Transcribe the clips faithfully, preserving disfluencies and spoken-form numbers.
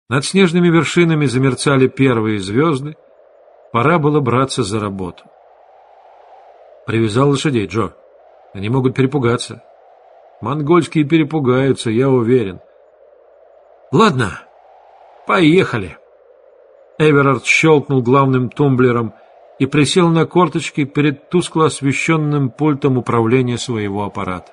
Над снежными вершинами замерцали первые звезды. Пора было браться за работу. Привязал лошадей, Джо. Они могут перепугаться. Монгольские перепугаются, я уверен. Ладно, поехали. Эверард щелкнул главным тумблером и присел на корточки перед тускло освещенным пультом управления своего аппарата.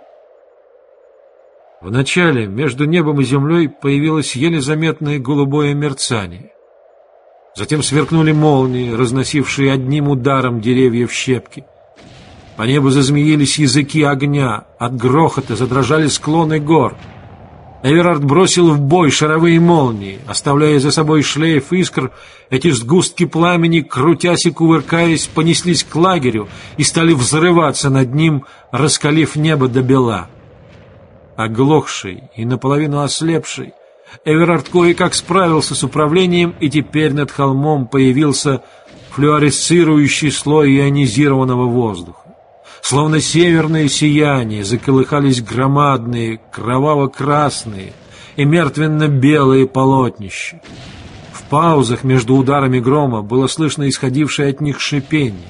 Вначале между небом и землей появилось еле заметное голубое мерцание. Затем сверкнули молнии, разносившие одним ударом деревья в щепки. По небу зазмеились языки огня, от грохота задрожали склоны гор. Эверард бросил в бой шаровые молнии, оставляя за собой шлейф искр. Эти сгустки пламени, крутясь и кувыркаясь, понеслись к лагерю и стали взрываться над ним, раскалив небо до бела. Оглохший и наполовину ослепший, Эверард кое-как справился с управлением, и теперь над холмом появился флуоресцирующий слой ионизированного воздуха. Словно северное сияние заколыхались громадные, кроваво-красные и мертвенно-белые полотнища. В паузах между ударами грома было слышно исходившее от них шипение.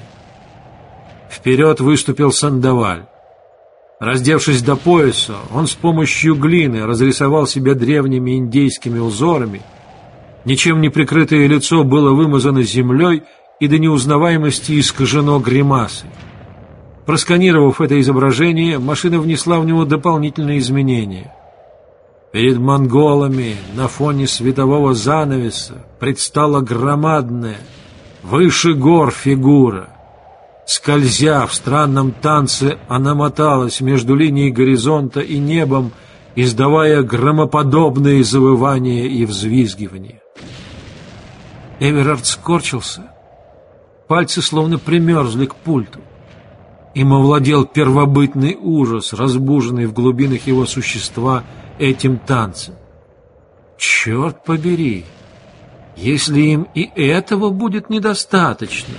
Вперед выступил Сандоваль. Раздевшись до пояса, он с помощью глины разрисовал себя древними индейскими узорами. Ничем не прикрытое лицо было вымазано землей и до неузнаваемости искажено гримасой. Просканировав это изображение, машина внесла в него дополнительные изменения. Перед монголами на фоне светового занавеса предстала громадная, выше гор фигура. Скользя в странном танце, она моталась между линией горизонта и небом, издавая громоподобные завывания и взвизгивания. Эверард скорчился. Пальцы словно примерзли к пульту. Им овладел первобытный ужас, разбуженный в глубинах его существа этим танцем. Черт побери! Если им и этого будет недостаточно...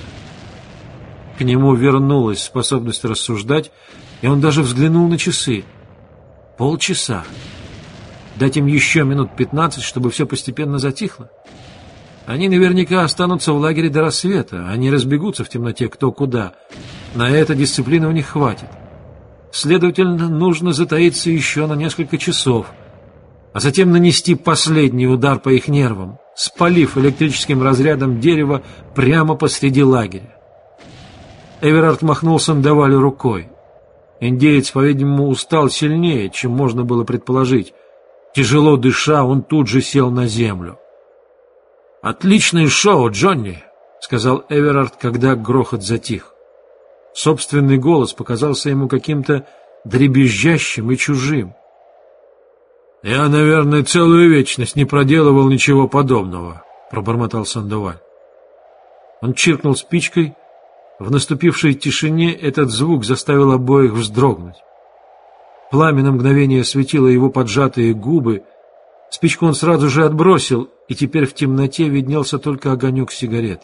К нему вернулась способность рассуждать, и он даже взглянул на часы. Полчаса. Дать им еще минут пятнадцать, чтобы все постепенно затихло. Они наверняка останутся в лагере до рассвета, они разбегутся в темноте кто куда. На это дисциплины у них хватит. Следовательно, нужно затаиться еще на несколько часов, а затем нанести последний удар по их нервам, спалив электрическим разрядом дерево прямо посреди лагеря. Эверард махнул Сандовалю рукой. Индеец, по-видимому, устал сильнее, чем можно было предположить. Тяжело дыша, он тут же сел на землю. «Отличное шоу, Джонни!» — сказал Эверард, когда грохот затих. Собственный голос показался ему каким-то дребезжащим и чужим. «Я, наверное, целую вечность не проделывал ничего подобного», — пробормотал Сандоваль. Он чиркнул спичкой. В наступившей тишине этот звук заставил обоих вздрогнуть. Пламя на мгновение осветило его поджатые губы. Спичку он сразу же отбросил, и теперь в темноте виднелся только огонек сигареты.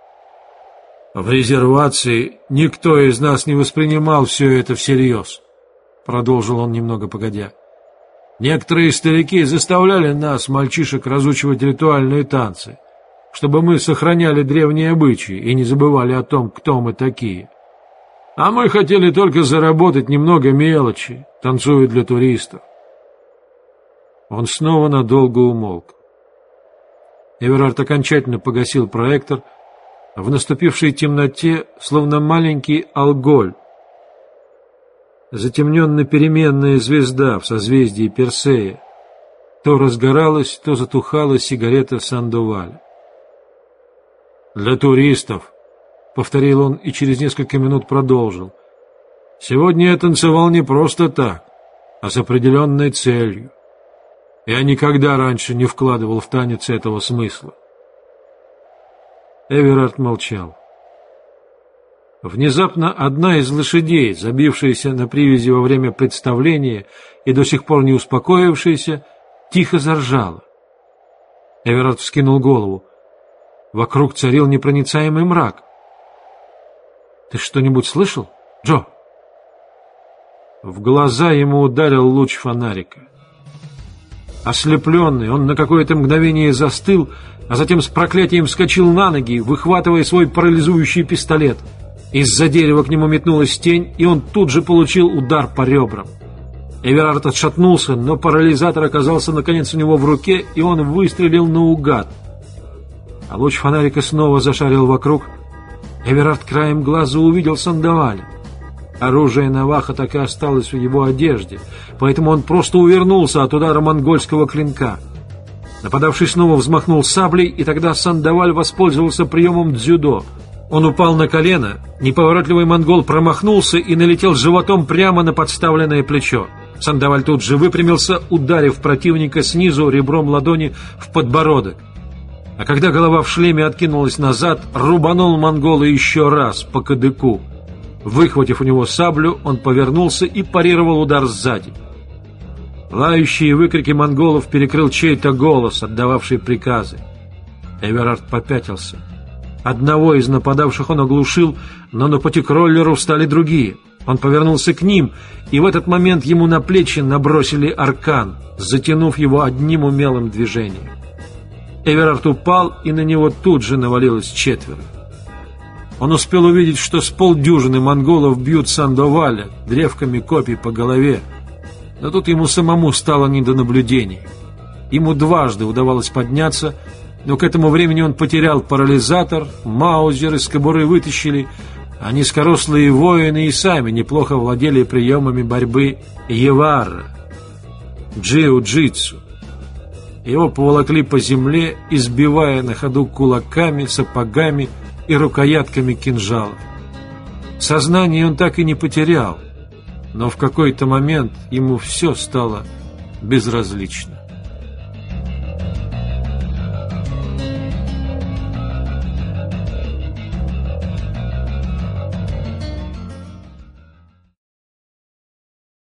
«В резервации никто из нас не воспринимал все это всерьез», — продолжил он немного погодя. «Некоторые старики заставляли нас, мальчишек, разучивать ритуальные танцы, чтобы мы сохраняли древние обычаи и не забывали о том, кто мы такие. А мы хотели только заработать немного мелочи, танцуя для туристов». Он снова надолго умолк. Эверард окончательно погасил проектор. В наступившей темноте, словно маленький алголь, затемненно-переменная звезда в созвездии Персея, то разгоралась, то затухала сигарета Сандоваля. «Для туристов», — повторил он и через несколько минут продолжил, — «сегодня я танцевал не просто так, а с определенной целью. Я никогда раньше не вкладывал в танец этого смысла». Эверард молчал. Внезапно одна из лошадей, забившаяся на привязи во время представления и до сих пор не успокоившаяся, тихо заржала. Эверард вскинул голову. Вокруг царил непроницаемый мрак. «Ты что-нибудь слышал, Джо?» В глаза ему ударил луч фонарика. Ослепленный, он на какое-то мгновение застыл, а затем с проклятием вскочил на ноги, выхватывая свой парализующий пистолет. Из-за дерева к нему метнулась тень, и он тут же получил удар по ребрам. Эверард отшатнулся, но парализатор оказался наконец у него в руке, и он выстрелил наугад. А луч фонарика снова зашарил вокруг. Эверард краем глаза увидел Сандаваля. Оружие Наваха так и осталось в его одежде, поэтому он просто увернулся от удара монгольского клинка. Нападавший снова взмахнул саблей, и тогда Сандаваль воспользовался приемом дзюдо. Он упал на колено, неповоротливый монгол промахнулся и налетел животом прямо на подставленное плечо. Сандаваль тут же выпрямился, ударив противника снизу ребром ладони в подбородок. А когда голова в шлеме откинулась назад, рубанул монгола еще раз по кадыку. Выхватив у него саблю, он повернулся и парировал удар сзади. Лающие выкрики монголов перекрыл чей-то голос, отдававший приказы. Эверард попятился. Одного из нападавших он оглушил, но на пути к роллеру встали другие. Он повернулся к ним, и в этот момент ему на плечи набросили аркан, затянув его одним умелым движением. Эверард упал, и на него тут же навалилось четверо. Он успел увидеть, что с полдюжины монголов бьют Сандаваля древками копий по голове, но тут ему самому стало не до наблюдений. Ему дважды удавалось подняться, но к этому времени он потерял парализатор, маузер из кобуры вытащили, а низкорослые воины и сами неплохо владели приемами борьбы евара, джиу-джитсу. Его поволокли по земле, избивая на ходу кулаками, сапогами и рукоятками кинжалов. Сознание он так и не потерял, но в какой-то момент ему все стало безразлично.